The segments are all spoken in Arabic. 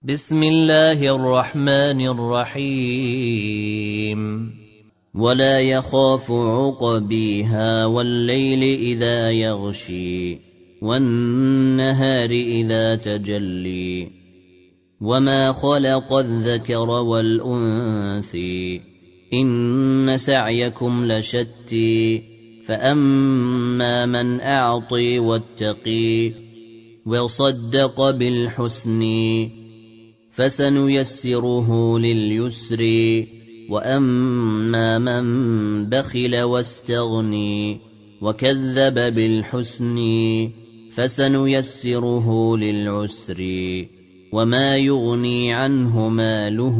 بسم الله الرحمن الرحيم ولا يخاف عقبيها والليل إذا يغشي والنهار إذا تجلي وما خلق الذكر والأنثى إن سعيكم لشتى فأما من أعطي واتقي وصدق بالحسن فسنيسره لليسر وأما من بخل واستغني وكذب بالحسن فسنيسره للعسر وما يغني عنه ماله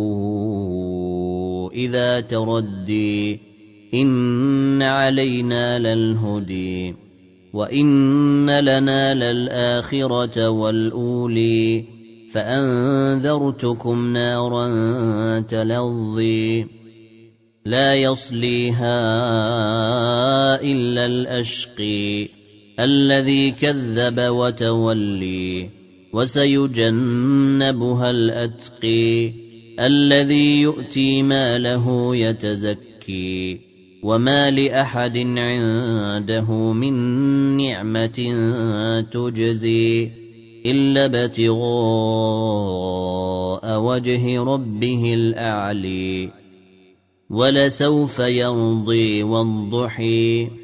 إذا تردي إن علينا للهدي وإن لنا للآخرة والأولي فأنذرتكم نارا تلظي لا يصليها إلا الأشقي الذي كذب وتولي وسيجنبها الأتقي الذي يؤتي ماله يتزكي وما لأحد عنده من نعمة تجزي إلا ابتغاء وجه ربه الأعلي ولسوف يرضي والضحي